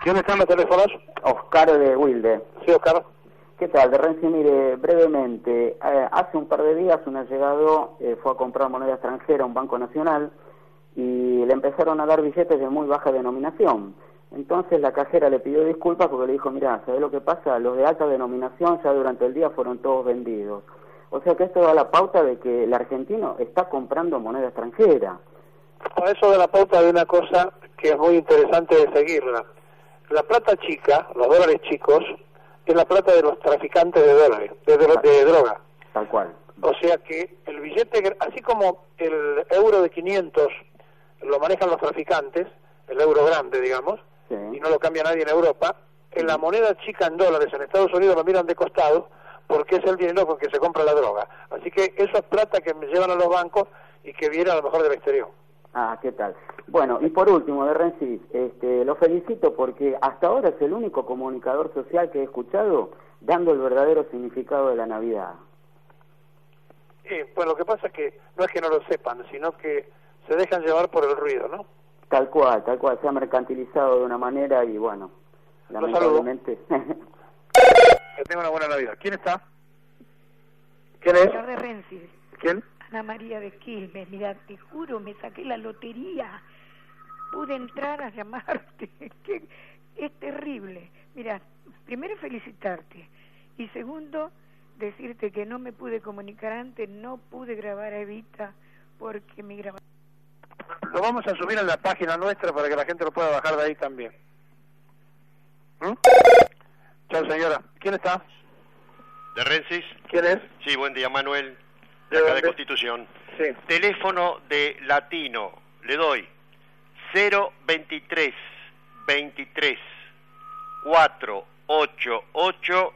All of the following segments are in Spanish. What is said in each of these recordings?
¿Quién está en los teléfonos? Oscar de Wilde. Sí, Oscar. ¿Qué tal? De Renzi, mire, brevemente, hace un par de días un allegado fue a comprar moneda extranjera a un banco nacional y le empezaron a dar billetes de muy baja denominación. Entonces la cajera le pidió disculpas porque le dijo, mirá, ¿sabés lo que pasa? Los de alta denominación ya durante el día fueron todos vendidos. O sea que esto da la pauta de que el argentino está comprando moneda extranjera. Con eso de la pauta de una cosa que es muy interesante de seguirla. La plata chica, los dólares chicos, es la plata de los traficantes de dólares, de droga. Tal cual. O sea que el billete, así como el euro de 500 lo manejan los traficantes, el euro grande, digamos, sí, y no lo cambia nadie en Europa, en la moneda chica en dólares en Estados Unidos lo miran de costado porque es el dinero con que se compra la droga. Así que eso es plata que me llevan a los bancos y que viene a lo mejor del exterior. Ah, ¿qué tal? Bueno, y por último, de Renzi, lo felicito porque hasta ahora es el único comunicador social que he escuchado dando el verdadero significado de la Navidad. Pues lo que pasa es que no es que no lo sepan, sino que se dejan llevar por el ruido, ¿no? Tal cual, se ha mercantilizado de una manera y bueno, lamentablemente... Que tenga una buena Navidad. ¿Quién está? ¿Quién es? Señor de Renzi. ¿Quién? Ana María de Quilmes. Mira, te juro, me saqué la lotería. Pude entrar a llamarte. Es terrible. Mira, primero felicitarte. Y segundo, decirte que no me pude comunicar antes, no pude grabar a Evita porque mi grabación... Lo vamos a subir en la página nuestra para que la gente lo pueda bajar de ahí también. Chao, señora. ¿Quién está? ¿De Rensis? ¿Quién es? Sí, buen día, Manuel. De acá de Constitución. Sí. Teléfono de Latino. Le doy 023 23 488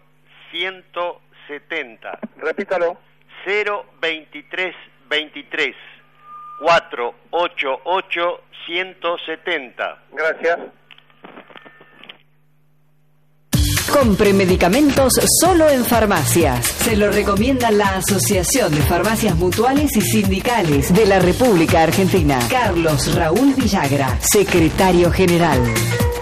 170. Repítalo. 023 23 488 170. Gracias. Compre medicamentos solo en farmacias. Se lo recomienda la Asociación de Farmacias Mutuales y Sindicales de la República Argentina. Carlos Raúl Villagra, secretario general.